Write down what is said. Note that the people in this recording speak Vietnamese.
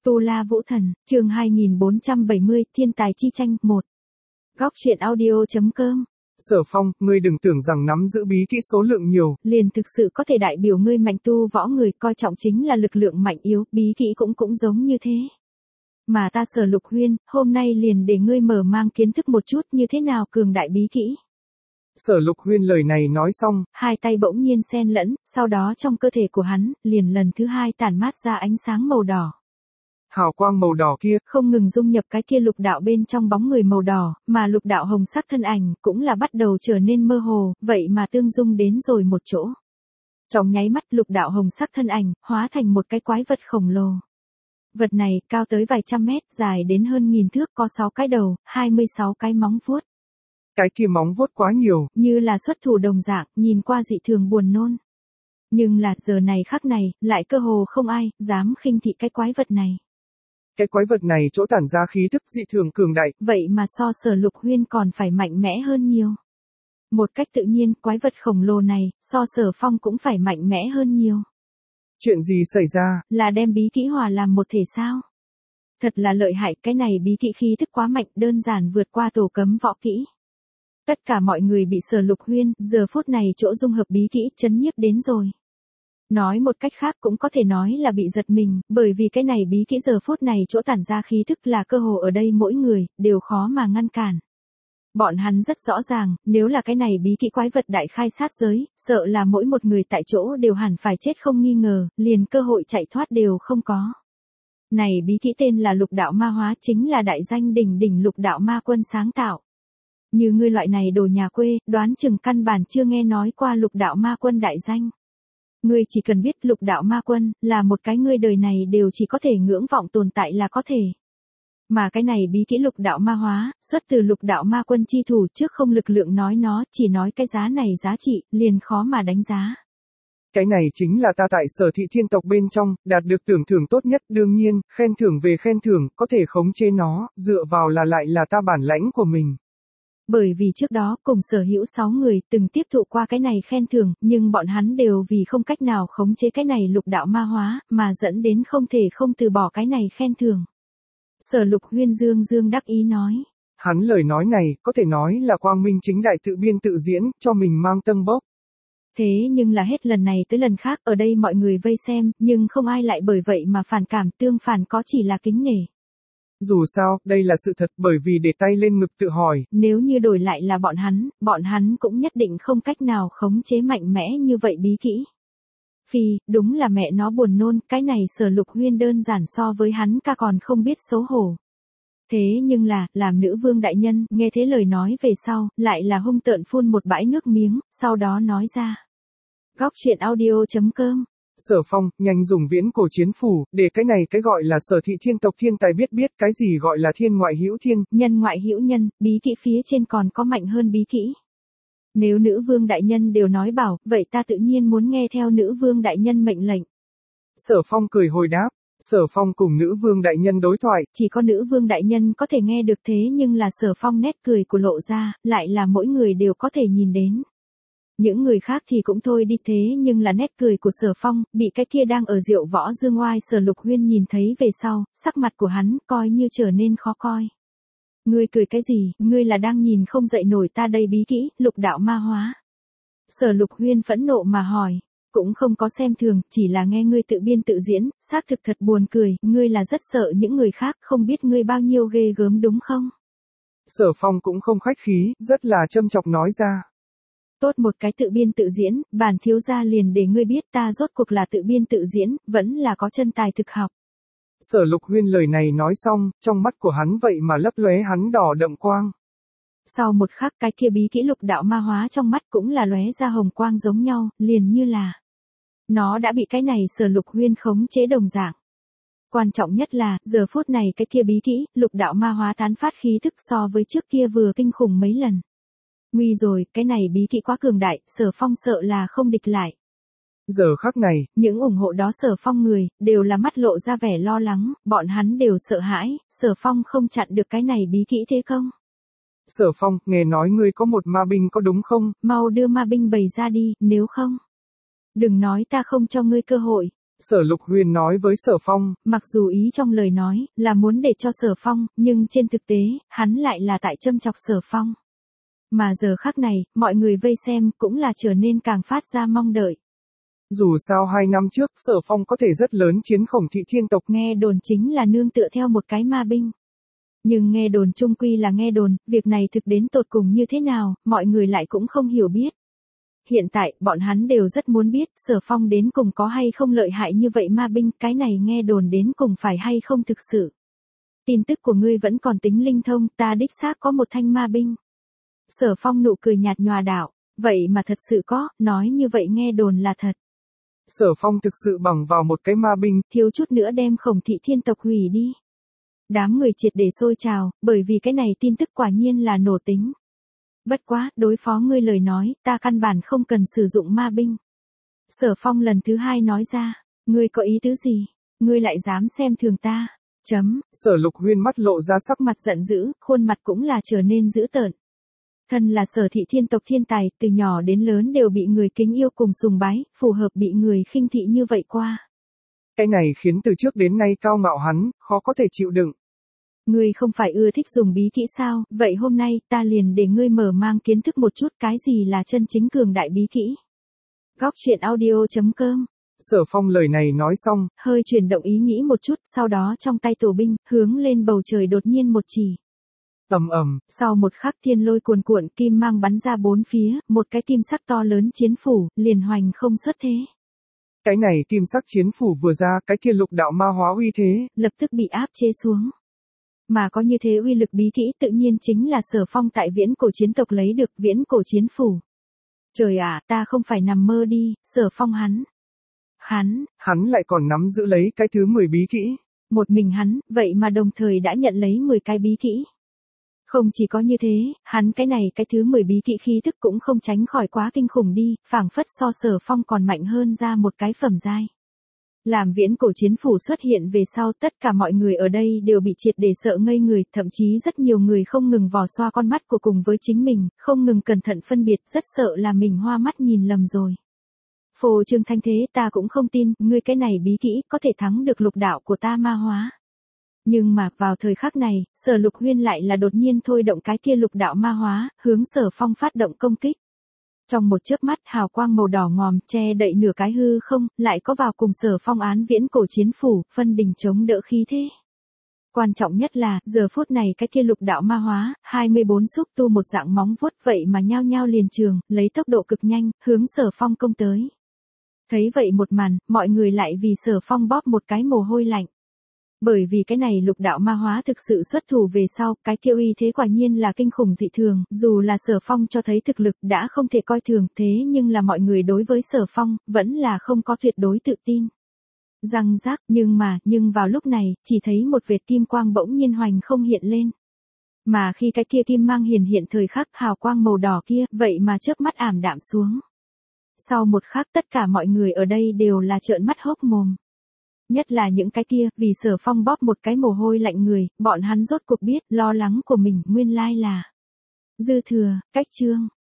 Tu La Vũ Thần, chương 2470, Thiên tài chi tranh, 1. Góc truyện audio.com. Sở Phong, ngươi đừng tưởng rằng nắm giữ bí kỹ số lượng nhiều, liền thực sự có thể đại biểu ngươi mạnh tu võ người, coi trọng chính là lực lượng mạnh yếu, bí kỹ cũng giống như thế. Mà ta Sở Lục Huyên, hôm nay liền để ngươi mở mang kiến thức một chút như thế nào cường đại bí kỹ. Sở Lục Huyên lời này nói xong, hai tay bỗng nhiên xen lẫn, sau đó trong cơ thể của hắn, liền lần thứ hai tản mát ra ánh sáng màu đỏ. Hào quang màu đỏ kia, không ngừng dung nhập cái kia lục đạo bên trong bóng người màu đỏ, mà lục đạo hồng sắc thân ảnh, cũng là bắt đầu trở nên mơ hồ, vậy mà tương dung đến rồi một chỗ. Trong nháy mắt lục đạo hồng sắc thân ảnh, hóa thành một cái quái vật khổng lồ. Vật này, cao tới vài trăm mét, dài đến hơn 1000 thước, có 6 cái đầu, 26 cái móng vuốt. Cái kia móng vuốt quá nhiều, như là xuất thủ đồng dạng, nhìn qua dị thường buồn nôn. Nhưng là, giờ này khắc này, lại cơ hồ không ai, dám khinh thị cái quái vật này. Cái quái vật này chỗ tản ra khí thức dị thường cường đại. Vậy mà so Sở Lục Huyên còn phải mạnh mẽ hơn nhiều. Một cách tự nhiên, quái vật khổng lồ này, so Sở Phong cũng phải mạnh mẽ hơn nhiều. Chuyện gì xảy ra? Là đem bí kỹ hòa làm một thể sao? Thật là lợi hại, cái này bí kỹ khí thức quá mạnh, đơn giản vượt qua tổ cấm võ kỹ. Tất cả mọi người bị Sở Lục Huyên, giờ phút này chỗ dung hợp bí kỹ, chấn nhiếp đến rồi. Nói một cách khác cũng có thể nói là bị giật mình, bởi vì cái này bí kỹ giờ phút này chỗ tản ra khí thức là cơ hồ ở đây mỗi người, đều khó mà ngăn cản. Bọn hắn rất rõ ràng, nếu là cái này bí kỹ quái vật đại khai sát giới, sợ là mỗi một người tại chỗ đều hẳn phải chết không nghi ngờ, liền cơ hội chạy thoát đều không có. Này bí kỹ tên là lục đạo ma hóa, chính là đại danh đỉnh đỉnh lục đạo ma quân sáng tạo. Như ngươi loại này đồ nhà quê, đoán chừng căn bản chưa nghe nói qua lục đạo ma quân đại danh. Ngươi chỉ cần biết lục đạo ma quân, là một cái ngươi đời này đều chỉ có thể ngưỡng vọng tồn tại là có thể. Mà cái này bí kỹ lục đạo ma hóa, xuất từ lục đạo ma quân chi thủ, trước không lực lượng nói nó, chỉ nói cái giá này giá trị, liền khó mà đánh giá. Cái này chính là ta tại Sở thị thiên tộc bên trong, đạt được tưởng thưởng tốt nhất, đương nhiên, khen thưởng về khen thưởng, có thể khống chế nó, dựa vào là lại là ta bản lãnh của mình. Bởi vì trước đó cùng sở hữu 6 người từng tiếp thụ qua cái này khen thưởng, nhưng bọn hắn đều vì không cách nào khống chế cái này lục đạo ma hóa, mà dẫn đến không thể không từ bỏ cái này khen thưởng. Sở Lục Huyên dương đắc ý nói. Hắn lời nói này, có thể nói là quang minh chính đại tự biên tự diễn, cho mình mang tâng bốc. Thế nhưng là hết lần này tới lần khác, ở đây mọi người vây xem, nhưng không ai lại bởi vậy mà phản cảm, tương phản có chỉ là kính nể. Dù sao, đây là sự thật, bởi vì để tay lên ngực tự hỏi. Nếu như đổi lại là bọn hắn cũng nhất định không cách nào khống chế mạnh mẽ như vậy bí kỹ. Phi, đúng là mẹ nó buồn nôn, cái này Sở Lục Huyên đơn giản so với hắn ca còn không biết xấu hổ. Thế nhưng là, làm nữ vương đại nhân, nghe thế lời nói về sau, lại là hung tợn phun một bãi nước miếng, sau đó nói ra. Góc truyện audio.com. Sở Phong, nhanh dùng viễn cổ chiến phủ, để cái này cái gọi là Sở thị thiên tộc thiên tài biết cái gì gọi là thiên ngoại hữu thiên. Nhân ngoại hữu nhân, bí kỹ phía trên còn có mạnh hơn bí kỹ. Nếu nữ vương đại nhân đều nói bảo, vậy ta tự nhiên muốn nghe theo nữ vương đại nhân mệnh lệnh. Sở Phong cười hồi đáp. Sở Phong cùng nữ vương đại nhân đối thoại. Chỉ có nữ vương đại nhân có thể nghe được, thế nhưng là Sở Phong nét cười của lộ ra, lại là mỗi người đều có thể nhìn đến. Những người khác thì cũng thôi đi, thế nhưng là nét cười của Sở Phong, bị cái kia đang ở Diệu Võ Dương Oai Sở Lục Huyên nhìn thấy về sau, sắc mặt của hắn coi như trở nên khó coi. Ngươi cười cái gì, ngươi là đang nhìn không dậy nổi ta đây bí kỹ, lục đạo ma hóa. Sở Lục Huyên phẫn nộ mà hỏi, cũng không có xem thường, chỉ là nghe ngươi tự biên tự diễn, xác thực thật buồn cười, ngươi là rất sợ những người khác, không biết ngươi bao nhiêu ghê gớm đúng không? Sở Phong cũng không khách khí, rất là châm chọc nói ra. Tốt một cái tự biên tự diễn, bản thiếu gia liền để ngươi biết ta rốt cuộc là tự biên tự diễn, vẫn là có chân tài thực học. Sở Lục Huyên lời này nói xong, trong mắt của hắn vậy mà lấp lóe hắn đỏ đậm quang. Sau một khắc cái kia bí kỹ lục đạo ma hóa trong mắt cũng là lóe ra hồng quang giống nhau, liền như là nó đã bị cái này Sở Lục Huyên khống chế đồng dạng. Quan trọng nhất là, giờ phút này cái kia bí kỹ, lục đạo ma hóa tán phát khí thức so với trước kia vừa kinh khủng mấy lần. Nguy rồi, cái này bí kỹ quá cường đại, Sở Phong sợ là không địch lại. Giờ khắc này, những ủng hộ đó Sở Phong người, đều là mắt lộ ra vẻ lo lắng, bọn hắn đều sợ hãi, Sở Phong không chặn được cái này bí kỹ thế không? Sở Phong, nghe nói ngươi có một ma binh có đúng không? Mau đưa ma binh bày ra đi, nếu không. Đừng nói ta không cho ngươi cơ hội. Sở Lục Huyên nói với Sở Phong. Mặc dù ý trong lời nói là muốn để cho Sở Phong, nhưng trên thực tế, hắn lại là tại châm chọc Sở Phong. Mà giờ khắc này, mọi người vây xem cũng là trở nên càng phát ra mong đợi. Dù sao 2 năm trước, Sở Phong có thể rất lớn chiến Khổng Thị Thiên tộc. Nghe đồn chính là nương tựa theo một cái ma binh. Nhưng nghe đồn chung quy là nghe đồn, việc này thực đến tột cùng như thế nào, mọi người lại cũng không hiểu biết. Hiện tại, bọn hắn đều rất muốn biết, Sở Phong đến cùng có hay không lợi hại như vậy ma binh, cái này nghe đồn đến cùng phải hay không thực sự. Tin tức của ngươi vẫn còn tính linh thông, ta đích xác có một thanh ma binh. Sở Phong nụ cười nhạt nhòa đạo, vậy mà thật sự có, nói như vậy nghe đồn là thật. Sở Phong thực sự bằng vào một cái ma binh, thiếu chút nữa đem Khổng Thị Thiên tộc hủy đi. Đám người triệt để sôi trào, bởi vì cái này tin tức quả nhiên là nổ tính. Bất quá, đối phó ngươi lời nói, ta căn bản không cần sử dụng ma binh. Sở Phong lần thứ 2 nói ra, ngươi có ý tứ gì? Ngươi lại dám xem thường ta? Sở Lục Huyên mắt lộ ra sắc mặt giận dữ, khuôn mặt cũng là trở nên dữ tợn. Thân là Sở Thị Thiên tộc thiên tài, từ nhỏ đến lớn đều bị người kính yêu cùng sùng bái, phù hợp bị người khinh thị như vậy qua. Cái này khiến từ trước đến nay cao ngạo hắn, khó có thể chịu đựng. Ngươi không phải ưa thích dùng bí kỹ sao, vậy hôm nay ta liền để ngươi mở mang kiến thức một chút cái gì là chân chính cường đại bí kỹ. Góc truyện audio.com. Sở Phong lời này nói xong, hơi chuyển động ý nghĩ một chút, sau đó trong tay tổ binh, hướng lên bầu trời đột nhiên một chỉ. Sau một khắc thiên lôi cuồn cuộn, kim mang bắn ra bốn phía, một cái kim sắc to lớn chiến phủ, liền hoành không xuất thế. Cái này kim sắc chiến phủ vừa ra, cái kia lục đạo ma hóa uy thế, lập tức bị áp chế xuống. Mà có như thế uy lực bí kỹ tự nhiên chính là Sở Phong tại viễn cổ chiến tộc lấy được viễn cổ chiến phủ. Trời ạ, ta không phải nằm mơ đi, Sở Phong hắn lại còn nắm giữ lấy cái thứ 10 bí kỹ. Một mình hắn, vậy mà đồng thời đã nhận lấy 10 cái bí kỹ. Không chỉ có như thế, hắn cái này cái thứ 10 bí kỹ khí thức cũng không tránh khỏi quá kinh khủng đi, phảng phất so Sở Phong còn mạnh hơn ra một cái phẩm giai. Làm viễn cổ chiến phủ xuất hiện về sau, tất cả mọi người ở đây đều bị triệt để sợ ngây người, thậm chí rất nhiều người không ngừng vò xoa con mắt của cùng với chính mình, không ngừng cẩn thận phân biệt, rất sợ là mình hoa mắt nhìn lầm rồi. Phô trương thanh thế, ta cũng không tin, ngươi cái này bí kỹ có thể thắng được lục đạo của ta ma hóa. Nhưng mà, vào thời khắc này, Sở Lục Huyên lại là đột nhiên thôi động cái kia lục đạo ma hóa, hướng Sở Phong phát động công kích. Trong một chớp mắt, hào quang màu đỏ ngòm che đậy nửa cái hư không, lại có vào cùng Sở Phong án viễn cổ chiến phủ, phân đỉnh chống đỡ khí thế. Quan trọng nhất là, giờ phút này cái kia lục đạo ma hóa, 24 xúc tu một dạng móng vuốt vậy mà nhao nhao liền trường, lấy tốc độ cực nhanh, hướng Sở Phong công tới. Thấy vậy một màn, mọi người lại vì Sở Phong bóp một cái mồ hôi lạnh. Bởi vì cái này lục đạo ma hóa thực sự xuất thủ về sau, cái kia uy thế quả nhiên là kinh khủng dị thường, dù là Sở Phong cho thấy thực lực đã không thể coi thường, thế nhưng là mọi người đối với Sở Phong, vẫn là không có tuyệt đối tự tin. Răng rác, nhưng vào lúc này, chỉ thấy một vệt kim quang bỗng nhiên hoành không hiện lên. Mà khi cái kia kim mang hiện thời khắc, hào quang màu đỏ kia, vậy mà chớp mắt ảm đạm xuống. Sau một khắc tất cả mọi người ở đây đều là trợn mắt hốc mồm. Nhất là những cái kia, vì Sở Phong bóp một cái mồ hôi lạnh người, bọn hắn rốt cuộc biết, lo lắng của mình nguyên lai là dư thừa, cách chương.